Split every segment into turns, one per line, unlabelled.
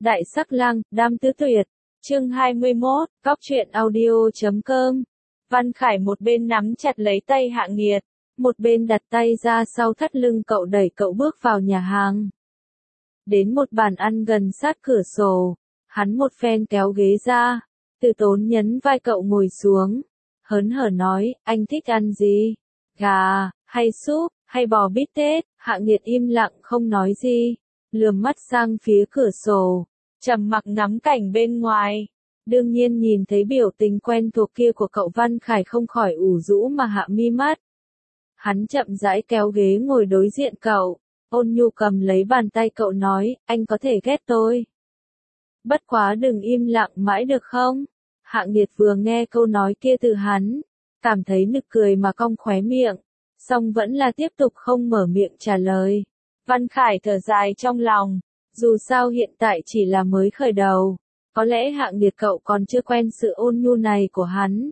Đại sắc lang, đam tứ tuyệt. Chương 21, Cóc truyện audio.com. Văn Khải một bên nắm chặt lấy tay Hạ Nghiệt, một bên đặt tay ra sau thắt lưng cậu đẩy cậu bước vào nhà hàng. Đến một bàn ăn gần sát cửa sổ, hắn một phen kéo ghế ra, Từ Tốn nhấn vai cậu ngồi xuống, hớn hở nói, anh thích ăn gì? Gà, hay súp, hay bò bít tết? Hạ Nghiệt im lặng không nói gì, lườm mắt sang phía cửa sổ, trầm mặc ngắm cảnh bên ngoài. Đương nhiên nhìn thấy biểu tình quen thuộc kia của cậu, Văn Khải không khỏi ủ rũ mà hạ mi mắt. Hắn chậm rãi kéo ghế ngồi đối diện cậu, ôn nhu cầm lấy bàn tay cậu nói, anh có thể ghét tôi. Bất quá đừng im lặng mãi được không? Hạ Nghiệt vừa nghe câu nói kia từ hắn, cảm thấy nực cười mà cong khóe miệng, song vẫn là tiếp tục không mở miệng trả lời. Văn Khải thở dài trong lòng, dù sao hiện tại chỉ là mới khởi đầu, có lẽ Hạ Nghiệt cậu còn chưa quen sự ôn nhu này của hắn.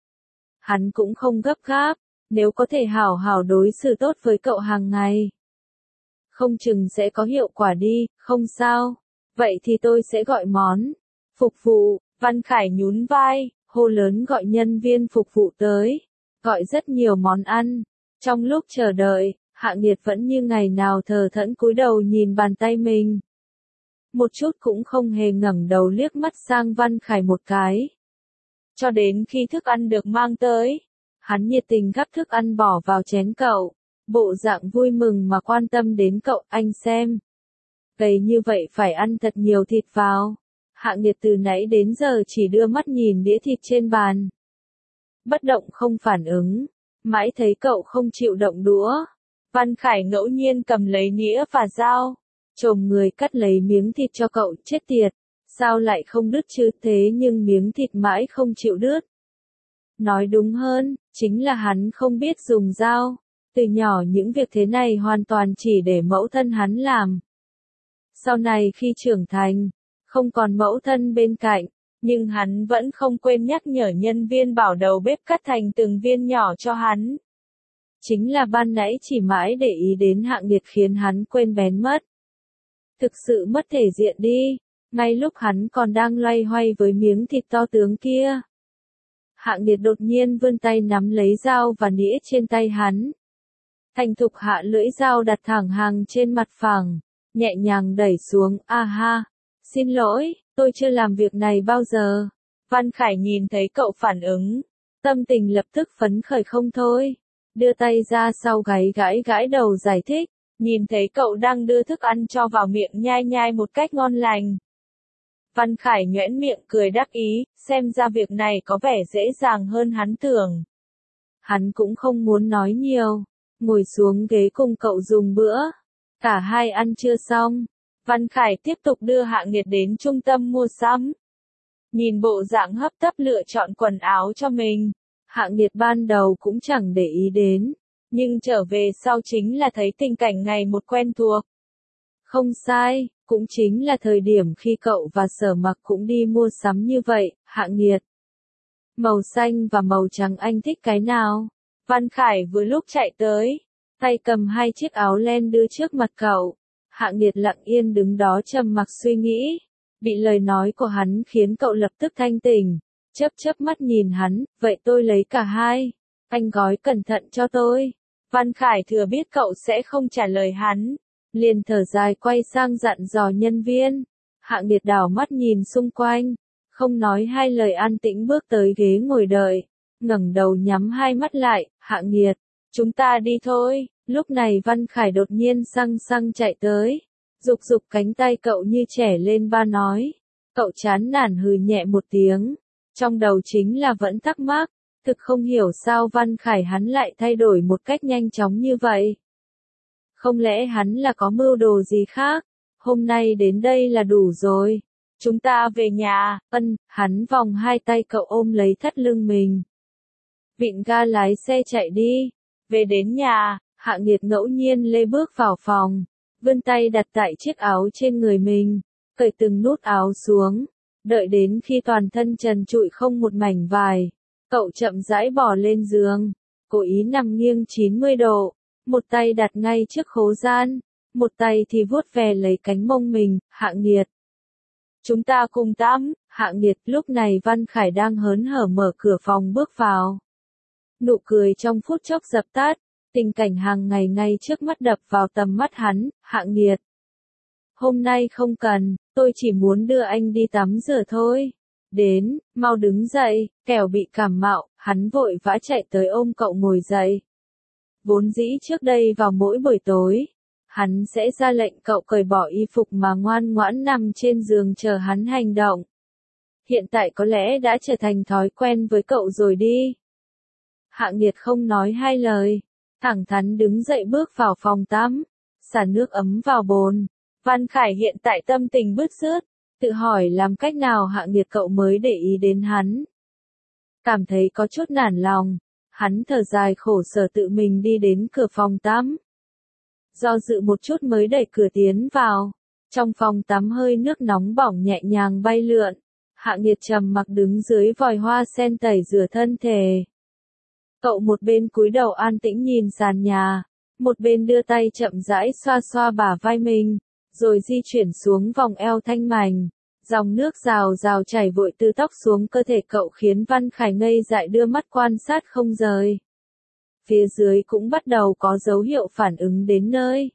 Hắn cũng không gấp gáp, nếu có thể hảo hảo đối xử tốt với cậu hàng ngày, không chừng sẽ có hiệu quả đi, không sao. Vậy thì tôi sẽ gọi món. Phục vụ, Văn Khải nhún vai, hô lớn gọi nhân viên phục vụ tới, gọi rất nhiều món ăn. Trong lúc chờ đợi, Hạ Nghiệt vẫn như ngày nào thờ thẫn cúi đầu nhìn bàn tay mình. Một chút cũng không hề ngẩng đầu liếc mắt sang Văn Khải một cái. Cho đến khi thức ăn được mang tới, hắn nhiệt tình gắp thức ăn bỏ vào chén cậu, bộ dạng vui mừng mà quan tâm đến cậu, anh xem. Gầy như vậy phải ăn thật nhiều thịt vào. Hạ Nghiệt từ nãy đến giờ chỉ đưa mắt nhìn đĩa thịt trên bàn, bất động không phản ứng, mãi thấy cậu không chịu động đũa. Văn Khải ngẫu nhiên cầm lấy nĩa và dao, chồm người cắt lấy miếng thịt cho cậu, chết tiệt, sao lại không đứt chứ? Thế nhưng miếng thịt mãi không chịu đứt. Nói đúng hơn, chính là hắn không biết dùng dao. Từ nhỏ những việc thế này hoàn toàn chỉ để mẫu thân hắn làm. Sau này khi trưởng thành, không còn mẫu thân bên cạnh, nhưng hắn vẫn không quên nhắc nhở nhân viên bảo đầu bếp cắt thành từng viên nhỏ cho hắn. Chính là ban nãy chỉ mãi để ý đến Hạ Nghiệt khiến hắn quên bén mất. Thực sự mất thể diện đi, ngay lúc hắn còn đang loay hoay với miếng thịt to tướng kia. Hạ Nghiệt đột nhiên vươn tay nắm lấy dao và nĩa trên tay hắn. Thành thục hạ lưỡi dao đặt thẳng hàng trên mặt phẳng, nhẹ nhàng đẩy xuống, ha, xin lỗi, tôi chưa làm việc này bao giờ. Văn Khải nhìn thấy cậu phản ứng, tâm tình lập tức phấn khởi không thôi, đưa tay ra sau gáy gãi đầu giải thích, nhìn thấy cậu đang đưa thức ăn cho vào miệng nhai nhai một cách ngon lành. Văn Khải nhoẻn miệng cười đắc ý, xem ra việc này có vẻ dễ dàng hơn hắn tưởng. Hắn cũng không muốn nói nhiều, ngồi xuống ghế cùng cậu dùng bữa. Cả hai ăn chưa xong, Văn Khải tiếp tục đưa Hạ Nghiệt đến trung tâm mua sắm. Nhìn bộ dạng hấp tấp lựa chọn quần áo cho mình, Hạ Nghiệt ban đầu cũng chẳng để ý đến, nhưng trở về sau chính là thấy tình cảnh ngày một quen thuộc. Không sai, cũng chính là thời điểm khi cậu và Sở Mặc cũng đi mua sắm như vậy. Hạ Nghiệt, màu xanh và màu trắng anh thích cái nào? Văn Khải vừa lúc chạy tới, tay cầm hai chiếc áo len đưa trước mặt cậu. Hạ Nghiệt lặng yên đứng đó trầm mặc suy nghĩ, bị lời nói của hắn khiến cậu lập tức thanh tỉnh, chớp mắt nhìn hắn, vậy tôi lấy cả hai, anh gói cẩn thận cho tôi. Văn Khải thừa biết cậu sẽ không trả lời hắn, liền thở dài quay sang dặn dò nhân viên. Hạ Nghiệt đảo mắt nhìn xung quanh, không nói hai lời an tĩnh bước tới ghế ngồi đợi, ngẩng đầu nhắm hai mắt lại, Hạ Nghiệt, chúng ta đi thôi. Lúc này Văn Khải đột nhiên xăng chạy tới, giục cánh tay cậu như trẻ lên ba nói. Cậu chán nản hừ nhẹ một tiếng, trong đầu chính là vẫn thắc mắc, thực không hiểu sao Văn Khải hắn lại thay đổi một cách nhanh chóng như vậy. Không lẽ hắn là có mưu đồ gì khác? Hôm nay đến đây là đủ rồi. Chúng ta về nhà. Hắn vòng hai tay cậu ôm lấy thắt lưng mình. Vịn ga lái xe chạy đi. Về đến nhà, Hạ Nghiệt ngẫu nhiên lê bước vào phòng, vươn tay đặt tại chiếc áo trên người mình, cởi từng nút áo xuống, đợi đến khi toàn thân trần trụi không một mảnh vải, cậu chậm rãi bò lên giường, cố ý nằm nghiêng 90 độ, một tay đặt ngay trước khố gian, một tay thì vuốt ve lấy cánh mông mình. Hạ Nghiệt, Chúng ta cùng tắm. Hạ Nghiệt. Lúc này Văn Khải đang hớn hở mở cửa phòng bước vào. Nụ cười trong phút chốc dập tắt, tình cảnh hàng ngày ngay trước mắt đập vào tầm mắt hắn. Hạ Nghiệt. Hôm nay không cần, tôi chỉ muốn đưa anh đi tắm rửa thôi. Đến, mau đứng dậy, kẻo bị cảm mạo. Hắn vội vã chạy tới ôm cậu ngồi dậy. Vốn dĩ trước đây vào mỗi buổi tối, hắn sẽ ra lệnh cậu cởi bỏ y phục mà ngoan ngoãn nằm trên giường chờ hắn hành động. Hiện tại có lẽ đã trở thành thói quen với cậu rồi đi. Hạ Nghiệt không nói hai lời, thẳng thắn đứng dậy bước vào phòng tắm, xả nước ấm vào bồn. Văn Khải hiện tại tâm tình bứt rứt, tự hỏi làm cách nào Hạ Nghiệt cậu mới để ý đến hắn. Cảm thấy có chút nản lòng, hắn thở dài khổ sở tự mình đi đến cửa phòng tắm. Do dự một chút mới đẩy cửa tiến vào. Trong phòng tắm hơi nước nóng bỏng nhẹ nhàng bay lượn. Hạ Nghiệt trầm mặc đứng dưới vòi hoa sen tẩy rửa thân thể. Cậu một bên cúi đầu an tĩnh nhìn sàn nhà, một bên đưa tay chậm rãi xoa xoa bả vai mình, rồi di chuyển xuống vòng eo thanh mảnh. Dòng nước rào rào chảy vội từ tóc xuống cơ thể cậu khiến Văn Khải ngây dại đưa mắt quan sát không rời. Phía dưới cũng bắt đầu có dấu hiệu phản ứng đến nơi.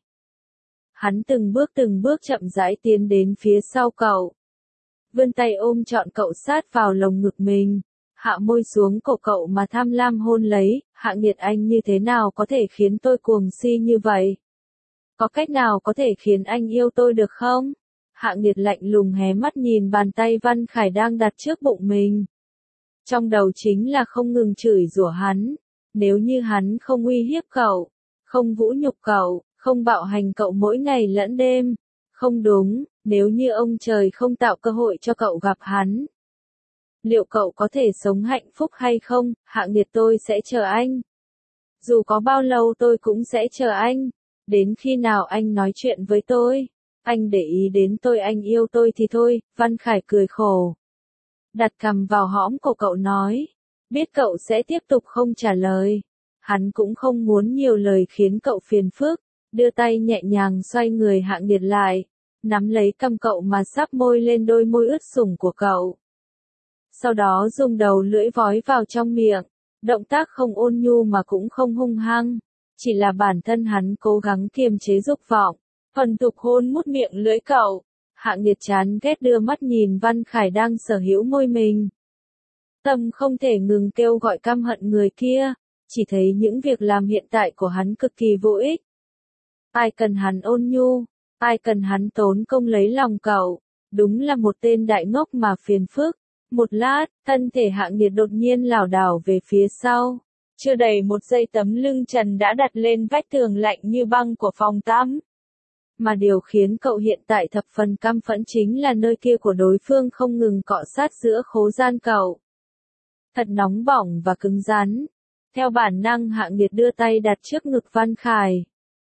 Hắn từng bước chậm rãi tiến đến phía sau cậu. Vươn tay ôm trọn cậu sát vào lồng ngực mình. Hạ môi xuống cổ cậu mà tham lam hôn lấy. Hạ Nghiệt, anh như thế nào có thể khiến tôi cuồng si như vậy? Có cách nào có thể khiến anh yêu tôi được không? Hạ Nghiệt lạnh lùng hé mắt nhìn bàn tay Văn Khải đang đặt trước bụng mình. Trong đầu chính là không ngừng chửi rủa hắn. Nếu như hắn không uy hiếp cậu, không vũ nhục cậu, không bạo hành cậu mỗi ngày lẫn đêm. Không đúng, nếu như ông trời không tạo cơ hội cho cậu gặp hắn. Liệu cậu có thể sống hạnh phúc hay không? Hạ Nghiệt, tôi sẽ chờ anh. Dù có bao lâu tôi cũng sẽ chờ anh. Đến khi nào anh nói chuyện với tôi, anh để ý đến tôi, anh yêu tôi thì thôi. Văn Khải cười khổ, đặt cằm vào hõm cổ cậu nói. Biết cậu sẽ tiếp tục không trả lời. Hắn cũng không muốn nhiều lời khiến cậu phiền phức, đưa tay nhẹ nhàng xoay người Hạ Nghiệt lại, nắm lấy cằm cậu mà sắp môi lên đôi môi ướt sũng của cậu. Sau đó dùng đầu lưỡi vói vào trong miệng, động tác không ôn nhu mà cũng không hung hăng, chỉ là bản thân hắn cố gắng kiềm chế dục vọng, thuần thục hôn mút miệng lưỡi cậu. Hạ Nghiệt chán ghét đưa mắt nhìn Văn Khải đang sở hữu môi mình. Tâm không thể ngừng kêu gọi căm hận người kia, chỉ thấy những việc làm hiện tại của hắn cực kỳ vô ích. Ai cần hắn ôn nhu, ai cần hắn tốn công lấy lòng cậu, đúng là một tên đại ngốc mà phiền phức. Một lát, thân thể Hạ Nghiệt đột nhiên lảo đảo về phía sau. Chưa đầy một giây tấm lưng trần đã đặt lên vách tường lạnh như băng của phòng tắm. Mà điều khiến cậu hiện tại thập phần căm phẫn chính là nơi kia của đối phương không ngừng cọ sát giữa khố gian cậu. Thật nóng bỏng và cứng rắn. Theo bản năng Hạ Nghiệt đưa tay đặt trước ngực Văn Khải.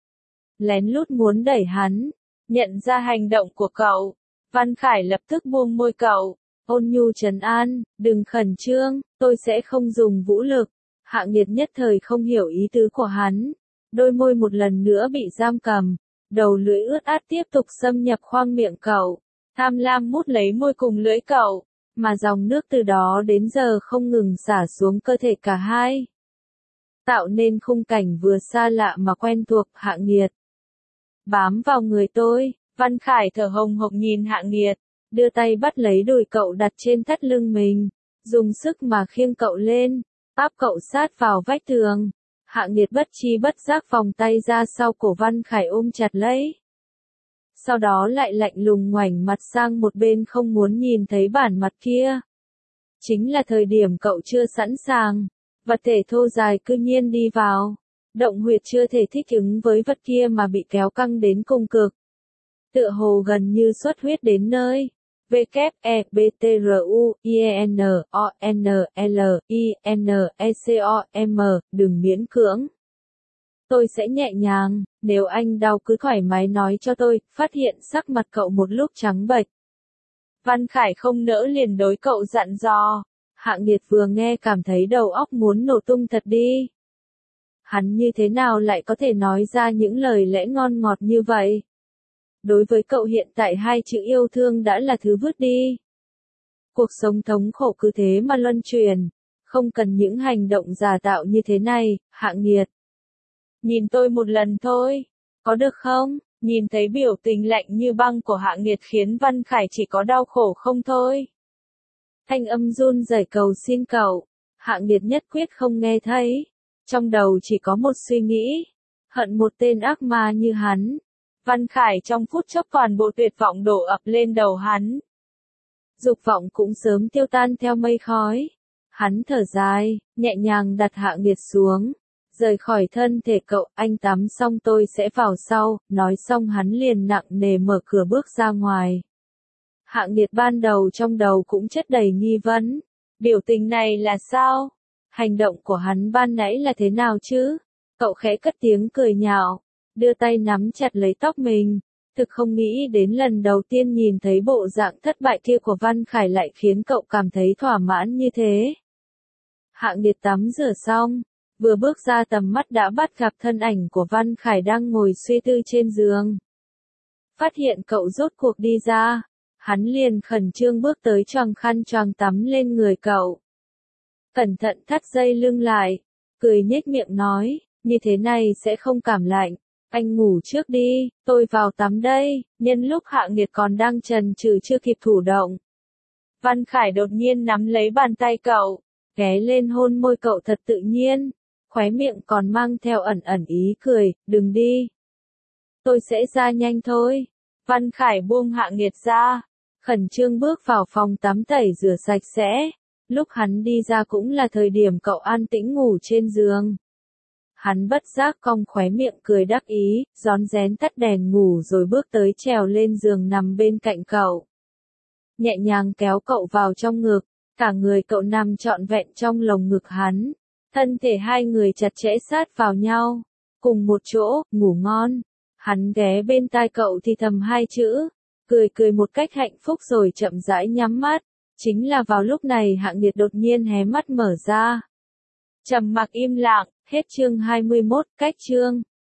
Lén lút muốn đẩy hắn. Nhận ra hành động của cậu, Văn Khải lập tức buông môi cậu, ôn nhu trấn an, đừng khẩn trương, tôi sẽ không dùng vũ lực. Hạ Nghiệt nhất thời không hiểu ý tứ của hắn. Đôi môi một lần nữa bị giam cầm. Đầu lưỡi ướt át tiếp tục xâm nhập khoang miệng cậu. Tham lam mút lấy môi cùng lưỡi cậu. Mà dòng nước từ đó đến giờ không ngừng xả xuống cơ thể cả hai. Tạo nên khung cảnh vừa xa lạ mà quen thuộc. Hạ Nghiệt, bám vào người tôi. Văn Khải thở hồng hộc nhìn Hạ Nghiệt, đưa tay bắt lấy đùi cậu đặt trên thắt lưng mình, dùng sức mà khiêng cậu lên, áp cậu sát vào vách tường. Hạ Nghiệt bất chi bất giác vòng tay ra sau cổ Văn Khải ôm chặt lấy. Sau đó lại lạnh lùng ngoảnh mặt sang một bên không muốn nhìn thấy bản mặt kia. Chính là thời điểm cậu chưa sẵn sàng, vật thể thô dài cư nhiên đi vào. Động huyệt chưa thể thích ứng với vật kia mà bị kéo căng đến cùng cực. Tựa hồ gần như xuất huyết đến nơi. WEBTRUINONLINECOM, đừng miễn cưỡng. Tôi sẽ nhẹ nhàng, nếu anh đau cứ thoải mái nói cho tôi. Phát hiện sắc mặt cậu một lúc trắng bệch. Văn Khải không nỡ liền đối cậu dặn dò. Hạ Nghiệt vừa nghe cảm thấy đầu óc muốn nổ tung thật đi. Hắn như thế nào lại có thể nói ra những lời lẽ ngon ngọt như vậy? Đối với cậu hiện tại hai chữ yêu thương đã là thứ vứt đi. Cuộc sống thống khổ cứ thế mà luân chuyển, không cần những hành động giả tạo như thế này, Hạng Nghiệt. Nhìn tôi một lần thôi, có được không? Nhìn thấy biểu tình lạnh như băng của Hạng Nghiệt khiến Văn Khải chỉ có đau khổ không thôi. Thanh âm run rẩy cầu xin cậu, Hạng Nghiệt nhất quyết không nghe thấy. Trong đầu chỉ có một suy nghĩ, hận một tên ác ma như hắn. Văn Khải trong phút chốc toàn bộ tuyệt vọng đổ ập lên đầu hắn. Dục vọng cũng sớm tiêu tan theo mây khói. Hắn thở dài, nhẹ nhàng đặt Hạng Nghiệt xuống. Rời khỏi thân thể cậu, anh tắm xong tôi sẽ vào sau, nói xong hắn liền nặng nề mở cửa bước ra ngoài. Hạng Nghiệt ban đầu trong đầu cũng chất đầy nghi vấn. Biểu tình này là sao? Hành động của hắn ban nãy là thế nào chứ? Cậu khẽ cất tiếng cười nhạo, đưa tay nắm chặt lấy tóc mình. Thực không nghĩ đến lần đầu tiên nhìn thấy bộ dạng thất bại kia của Văn Khải lại khiến cậu cảm thấy thỏa mãn như thế. Hạng Nghiệt tắm rửa xong, vừa bước ra tầm mắt đã bắt gặp thân ảnh của Văn Khải đang ngồi suy tư trên giường. Phát hiện cậu rốt cuộc đi ra, hắn liền khẩn trương bước tới choàng khăn choàng tắm lên người cậu. Cẩn thận thắt dây lưng lại, cười nhếch miệng nói, như thế này sẽ không cảm lạnh. Anh ngủ trước đi, tôi vào tắm đây. Nhân lúc Hạng Nghiệt còn đang chần chừ chưa kịp thủ động, Văn Khải đột nhiên nắm lấy bàn tay cậu, ghé lên hôn môi cậu thật tự nhiên, khóe miệng còn mang theo ẩn ẩn ý cười, đừng đi. Tôi sẽ ra nhanh thôi. Văn Khải buông Hạng Nghiệt ra, khẩn trương bước vào phòng tắm tẩy rửa sạch sẽ. Lúc hắn đi ra cũng là thời điểm cậu an tĩnh ngủ trên giường. Hắn bất giác cong khóe miệng cười đắc ý, rón rén tắt đèn ngủ rồi bước tới trèo lên giường nằm bên cạnh cậu. Nhẹ nhàng kéo cậu vào trong ngực, cả người cậu nằm trọn vẹn trong lồng ngực hắn. Thân thể hai người chặt chẽ sát vào nhau, cùng một chỗ, ngủ ngon. Hắn ghé bên tai cậu thì thầm hai chữ, cười cười một cách hạnh phúc rồi chậm rãi nhắm mắt. Chính là vào lúc này Hạng Nghiệt đột nhiên hé mắt mở ra. Trầm mặc im lặng, hết chương 21, cách chương.